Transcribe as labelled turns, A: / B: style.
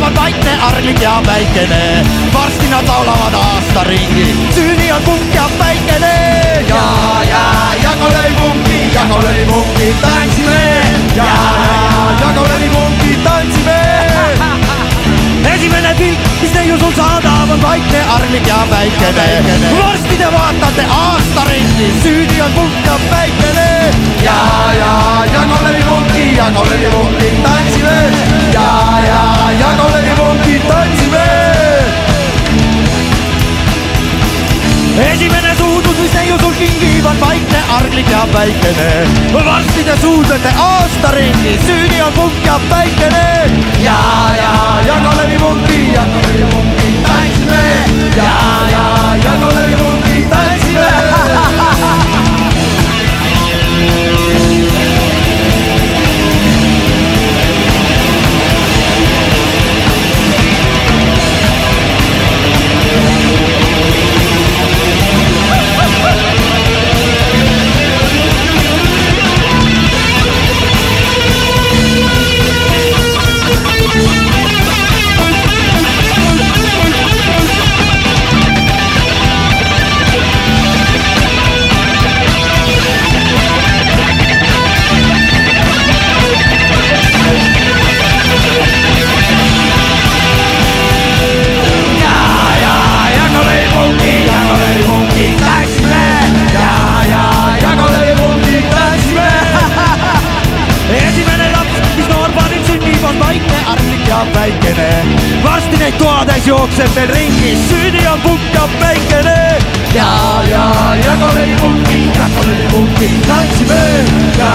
A: on vaikne, arglik ja väikene. Varsti nad laulavad aastaringi, süüni on punk ja päikene. Ja jakolõlipunki tantsime. Ja jakolõlipunki tantsime. Esimene pilt, mis neiu sul saadab, on vaikne, arglik ja väikene. Varsti te vaatate aastaringi, süüni on punk ja päikene. Ja jakolõlipunki tantsime. Ja jakolõlipunki tantsime. Esimene suudlus, mis neiu sul kingib, on vaikne, arglik ja päikene. Varsti te suudlete aastaringi, süüni on punk ja päikene. Ja jakolõlipunki tantsime. Ja jakolõlipunki tantsime. Päikene. Varsti neid toades jookseb veel ringi, süüni on punk ja päikene. Ja jakolõlipunki tantsime. Ja